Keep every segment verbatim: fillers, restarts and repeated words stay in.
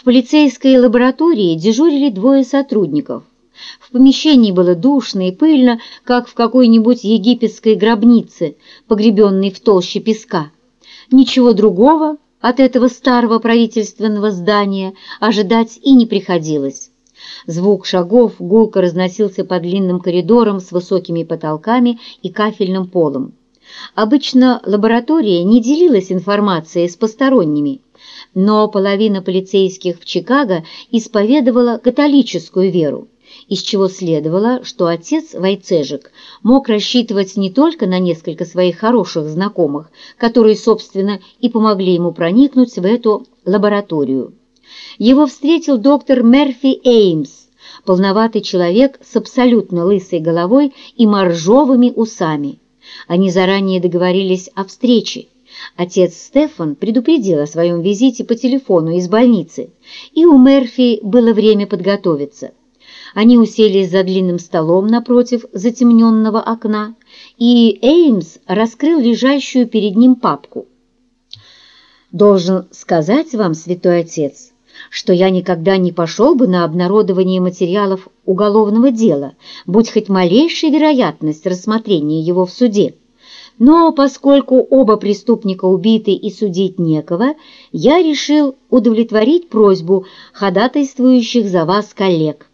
полицейской лаборатории дежурили двое сотрудников. В помещении было душно и пыльно, как в какой-нибудь египетской гробнице, погребенной в толще песка. Ничего другого от этого старого правительственного здания ожидать и не приходилось. Звук шагов гулко разносился по длинным коридорам с высокими потолками и кафельным полом. Обычно лаборатория не делилась информацией с посторонними, но половина полицейских в Чикаго исповедовала католическую веру, из чего следовало, что отец Войцежек мог рассчитывать не только на несколько своих хороших знакомых, которые, собственно, и помогли ему проникнуть в эту лабораторию. Его встретил доктор Мерфи Эймс, полноватый человек с абсолютно лысой головой и моржовыми усами. Они заранее договорились о встрече. Отец Стефан предупредил о своем визите по телефону из больницы, и у Мерфи было время подготовиться. Они уселись за длинным столом напротив затемненного окна, и Эймс раскрыл лежащую перед ним папку. «Должен сказать вам, святой отец, что я никогда не пошел бы на обнародование материалов уголовного дела, будь хоть малейшая вероятность рассмотрения его в суде. Но поскольку оба преступника убиты и судить некого, я решил удовлетворить просьбу ходатайствующих за вас коллег.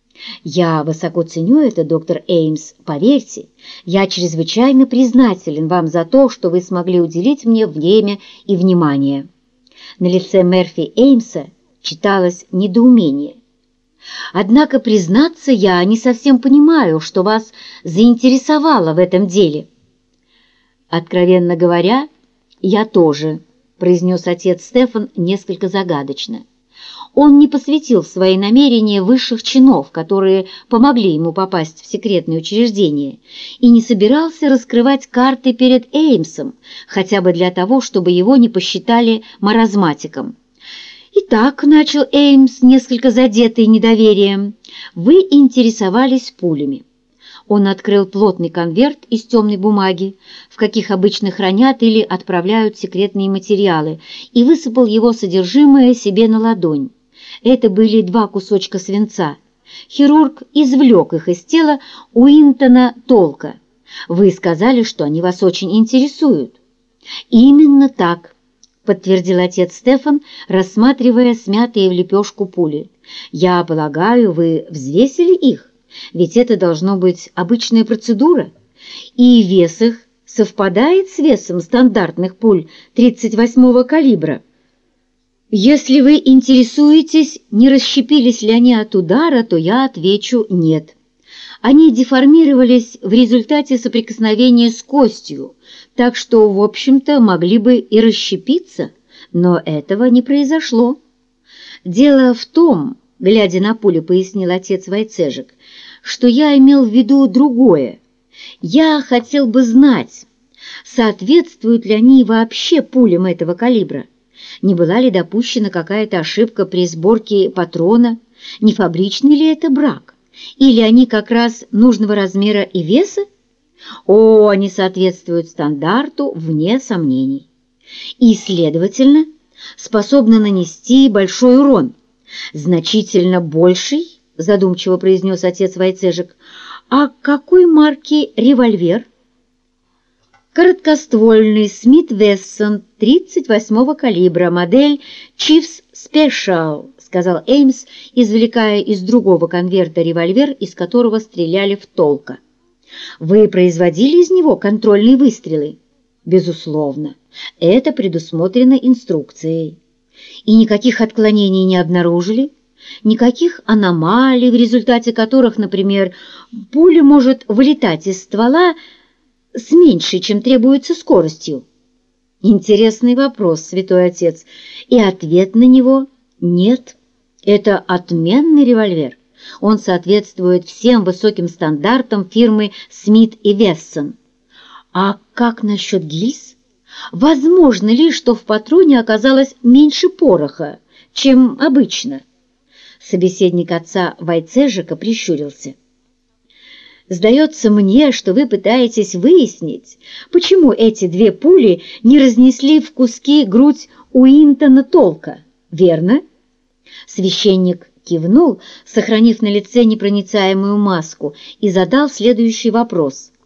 Я высоко ценю это, доктор Эймс, поверьте, я чрезвычайно признателен вам за то, что вы смогли уделить мне время и внимание». На лице Мерфи Эймса читалось недоумение. «Однако, признаться, я не совсем понимаю, что вас заинтересовало в этом деле». «Откровенно говоря, я тоже», — произнес отец Стефан несколько загадочно. Он не посвятил в свои намерения высших чинов, которые помогли ему попасть в секретное учреждение, и не собирался раскрывать карты перед Эймсом, хотя бы для того, чтобы его не посчитали маразматиком. «Итак», — начал Эймс, несколько задетый недоверием, — «вы интересовались пулями». Он открыл плотный конверт из темной бумаги, в каких обычно хранят или отправляют секретные материалы, и высыпал его содержимое себе на ладонь. Это были два кусочка свинца. Хирург извлек их из тела Уинтона Толка. Вы сказали, что они вас очень интересуют. «Именно так», — подтвердил отец Стефан, рассматривая смятые в лепешку пули. «Я полагаю, вы взвесили их? Ведь это должно быть обычная процедура. И вес их совпадает с весом стандартных пуль тридцать восьмого калибра. Если вы интересуетесь, не расщепились ли они от удара, то я отвечу «нет». Они деформировались в результате соприкосновения с костью, так что, в общем-то, могли бы и расщепиться, но этого не произошло. Дело в том, глядя на пулю, пояснил отец Войцежек, что я имел в виду другое. Я хотел бы знать, соответствуют ли они вообще пулям этого калибра. Не была ли допущена какая-то ошибка при сборке патрона, не фабричный ли это брак, или они как раз нужного размера и веса? О, они соответствуют стандарту, вне сомнений. И, следовательно, способны нанести большой урон, значительно больший, задумчиво произнес отец Войцежек. А какой марки револьвер? Короткоствольный Смит Вессон тридцать восьмого калибра, модель Chiefs Special, сказал Эймс, извлекая из другого конверта револьвер, из которого стреляли в Толка. Вы производили из него контрольные выстрелы? Безусловно, это предусмотрено инструкцией. И никаких отклонений не обнаружили? Никаких аномалий, в результате которых, например, пуля может вылетать из ствола с меньшей, чем требуется, скоростью? Интересный вопрос, святой отец, и ответ на него – нет. Это отменный револьвер. Он соответствует всем высоким стандартам фирмы Смит и Вессон. А как насчет гильз? Возможно ли, что в патроне оказалось меньше пороха, чем обычно? Собеседник отца Войцежека прищурился. «Сдается мне, что вы пытаетесь выяснить, почему эти две пули не разнесли в куски грудь Уинтона Толка, верно?» Священник кивнул, сохранив на лице непроницаемую маску, и задал следующий вопрос.